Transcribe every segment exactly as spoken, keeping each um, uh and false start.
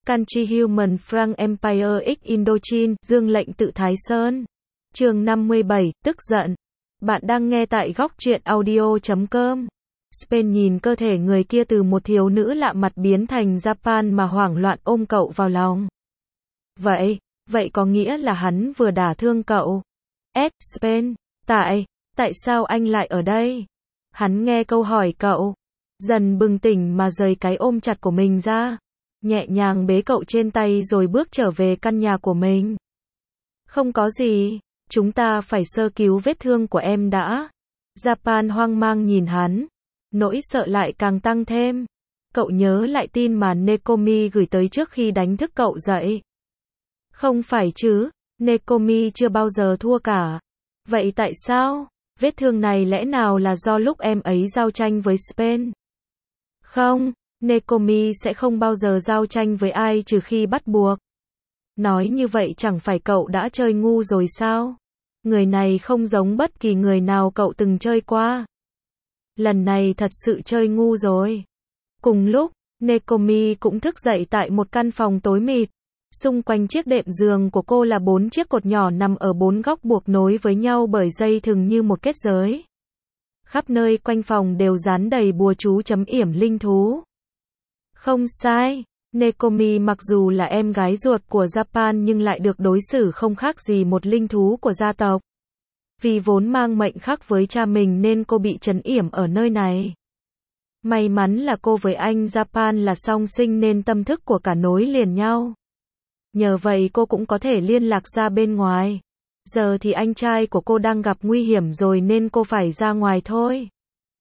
Country Human Frank Empire X Indochine, Dương lệnh tự Thái Sơn. Chương năm mươi bảy, tức giận. Bạn đang nghe tại góc truyện audio chấm com. Spain nhìn cơ thể người kia từ một thiếu nữ lạ mặt biến thành Japan mà hoảng loạn ôm cậu vào lòng. Vậy, vậy có nghĩa là hắn vừa đả thương cậu? S. Spain, tại, tại sao anh lại ở đây? Hắn nghe câu hỏi cậu, dần bừng tỉnh mà rời cái ôm chặt của mình ra, nhẹ nhàng bế cậu trên tay rồi bước trở về căn nhà của mình. Không có gì, chúng ta phải sơ cứu vết thương của em đã. Japan hoang mang nhìn hắn, nỗi sợ lại càng tăng thêm. Cậu nhớ lại tin mà Nekomi gửi tới trước khi đánh thức cậu dậy. Không phải chứ, Nekomi chưa bao giờ thua cả. Vậy tại sao? Vết thương này lẽ nào là do lúc em ấy giao tranh với Spain? Không, Nekomi sẽ không bao giờ giao tranh với ai trừ khi bắt buộc. Nói như vậy chẳng phải cậu đã chơi ngu rồi sao? Người này không giống bất kỳ người nào cậu từng chơi qua. Lần này thật sự chơi ngu rồi. Cùng lúc, Nekomi cũng thức dậy tại một căn phòng tối mịt. Xung quanh chiếc đệm giường của cô là bốn chiếc cột nhỏ nằm ở bốn góc buộc nối với nhau bởi dây thừng như một kết giới. Khắp nơi quanh phòng đều dán đầy bùa chú chấm yểm linh thú. Không sai, Nekomi mặc dù là em gái ruột của Japan nhưng lại được đối xử không khác gì một linh thú của gia tộc. Vì vốn mang mệnh khắc với cha mình nên cô bị trấn yểm ở nơi này. May mắn là cô với anh Japan là song sinh nên tâm thức của cả nối liền nhau. Nhờ vậy cô cũng có thể liên lạc ra bên ngoài. Giờ thì anh trai của cô đang gặp nguy hiểm rồi nên cô phải ra ngoài thôi.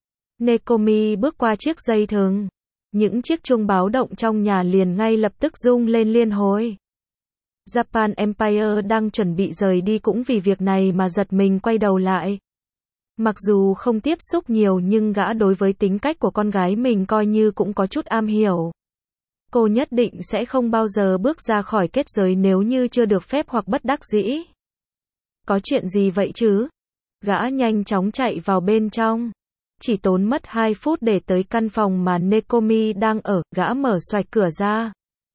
Nekomi bước qua chiếc dây thừng. Những chiếc chuông báo động trong nhà liền ngay lập tức rung lên liên hồi. Japan Empire đang chuẩn bị rời đi cũng vì việc này mà giật mình quay đầu lại. Mặc dù không tiếp xúc nhiều nhưng gã đối với tính cách của con gái mình coi như cũng có chút am hiểu. Cô nhất định sẽ không bao giờ bước ra khỏi kết giới nếu như chưa được phép hoặc bất đắc dĩ. Có chuyện gì vậy chứ? Gã nhanh chóng chạy vào bên trong. Chỉ tốn mất hai phút để tới căn phòng mà Nekomi đang ở, gã mở xoạch cửa ra.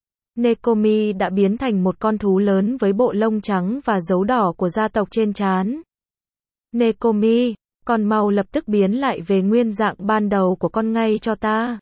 Nekomi đã biến thành một con thú lớn với bộ lông trắng và dấu đỏ của gia tộc trên trán. Nekomi, con mau lập tức biến lại về nguyên dạng ban đầu của con ngay cho ta.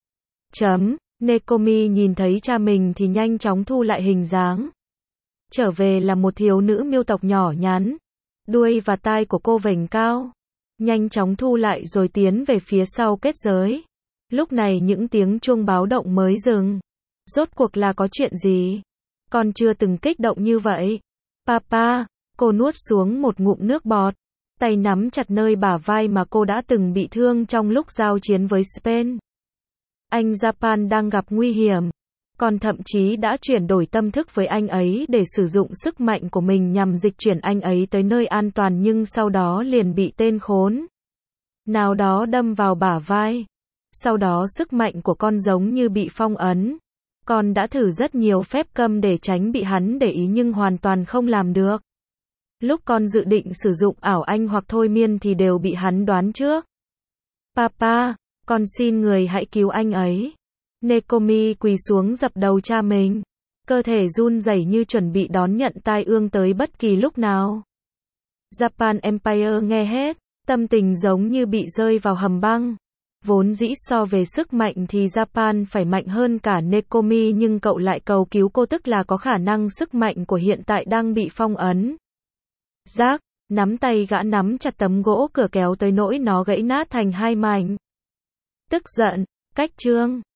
Chấm. Nekomi nhìn thấy cha mình thì nhanh chóng thu lại hình dáng. Trở về là một thiếu nữ miêu tộc nhỏ nhắn. Đuôi và tai của cô vểnh cao. Nhanh chóng thu lại rồi tiến về phía sau kết giới. Lúc này những tiếng chuông báo động mới dừng. Rốt cuộc là có chuyện gì? Con chưa từng kích động như vậy. Papa, cô nuốt xuống một ngụm nước bọt. Tay nắm chặt nơi bả vai mà cô đã từng bị thương trong lúc giao chiến với Spain. Anh Japan đang gặp nguy hiểm. Còn thậm chí đã chuyển đổi tâm thức với anh ấy để sử dụng sức mạnh của mình nhằm dịch chuyển anh ấy tới nơi an toàn nhưng sau đó liền bị tên khốn nào đó đâm vào bả vai. Sau đó sức mạnh của con giống như bị phong ấn. Con đã thử rất nhiều phép cấm để tránh bị hắn để ý nhưng hoàn toàn không làm được. Lúc con dự định sử dụng ảo anh hoặc thôi miên thì đều bị hắn đoán trước. Papa, con xin người hãy cứu anh ấy. Nekomi quỳ xuống dập đầu cha mình. Cơ thể run rẩy như chuẩn bị đón nhận tai ương tới bất kỳ lúc nào. Japan Empire nghe hết, tâm tình giống như bị rơi vào hầm băng. Vốn dĩ so về sức mạnh thì Japan phải mạnh hơn cả Nekomi nhưng cậu lại cầu cứu cô tức là có khả năng sức mạnh của hiện tại đang bị phong ấn. Rác, nắm tay gã nắm chặt tấm gỗ cửa kéo tới nỗi nó gãy nát thành hai mảnh. Tức giận, cách chương.